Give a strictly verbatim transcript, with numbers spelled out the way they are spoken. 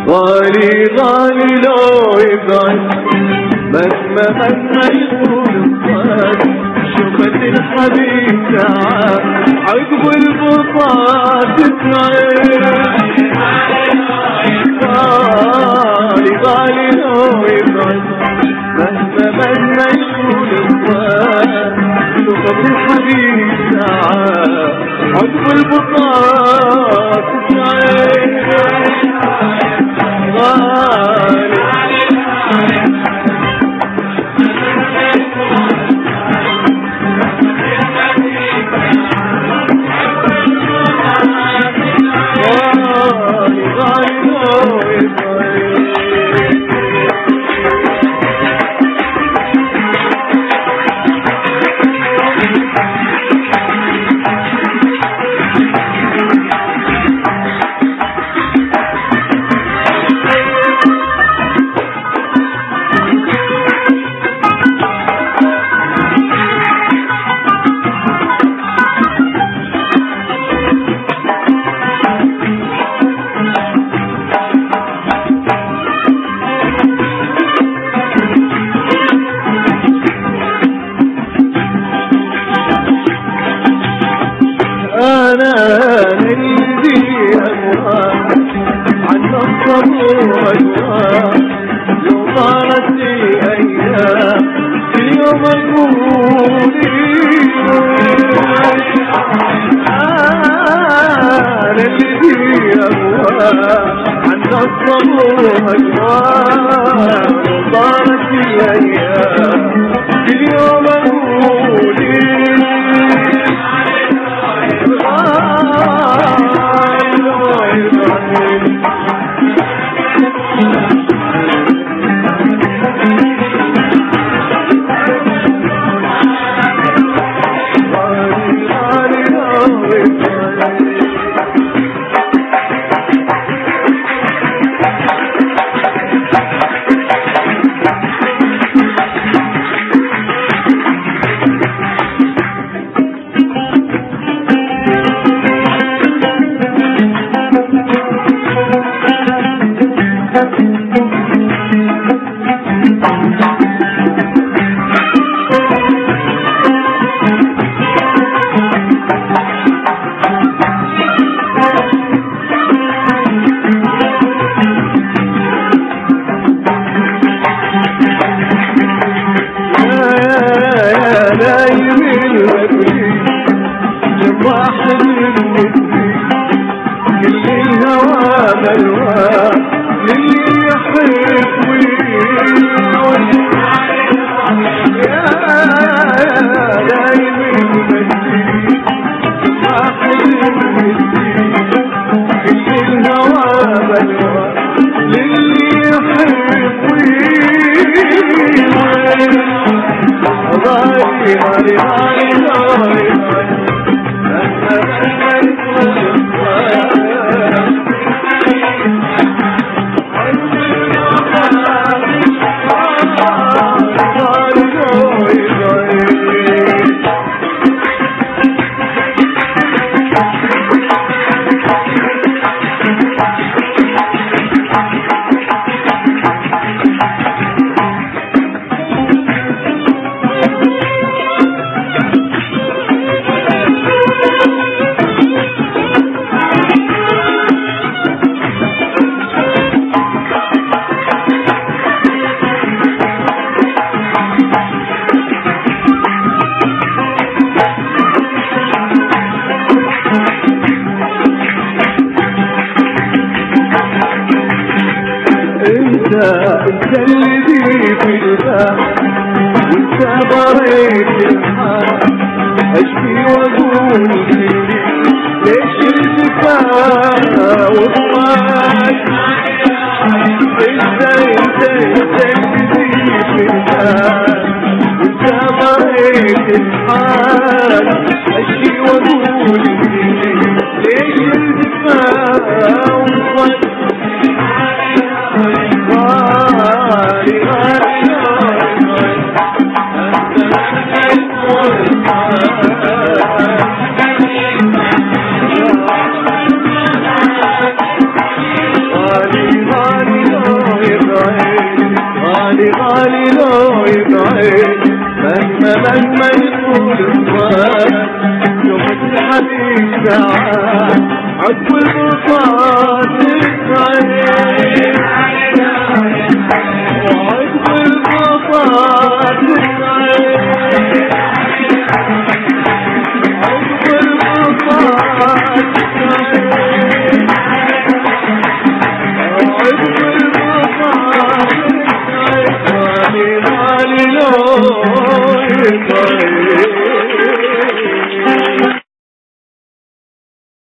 غالي غالي لو يبعد مهما مهما يطول الطريق شوفت الحبيب تعال عقب البطاط تسعد غالي غالي لو يبعد مهما مهما يطول الطريق شوفت الحبيب تعال عقب البطاط تسعد غالي أنا نلدي أموال عن الصبر أجوال لو طالت لي أيام في اليوم أقول أنا نلدي أموال عن الصبر أجوال لو طالت لي أيام في اليوم أقول انت اللي في الباب وانت بريت الحال اشكي واقول ليش الجفا والطاش انت انت انت اللي في الباب وانت بريت الحال اشكي واقول ليش الجفا والطاش غالي غالي غالي العين مهما مهما يطول الطريق يوم الحديث ساعات عقب